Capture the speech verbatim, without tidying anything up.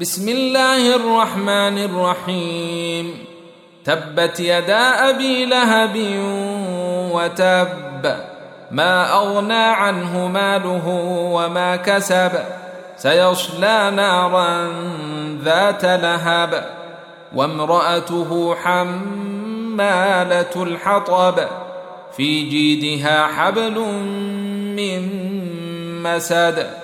بسم الله الرحمن الرحيم. تبت يدا أبي لهب وتب، ما أغنى عنه ماله وما كسب، سيصلى نارا ذات لهب، وامرأته حمالة الحطب، في جيدها حبل من مسد.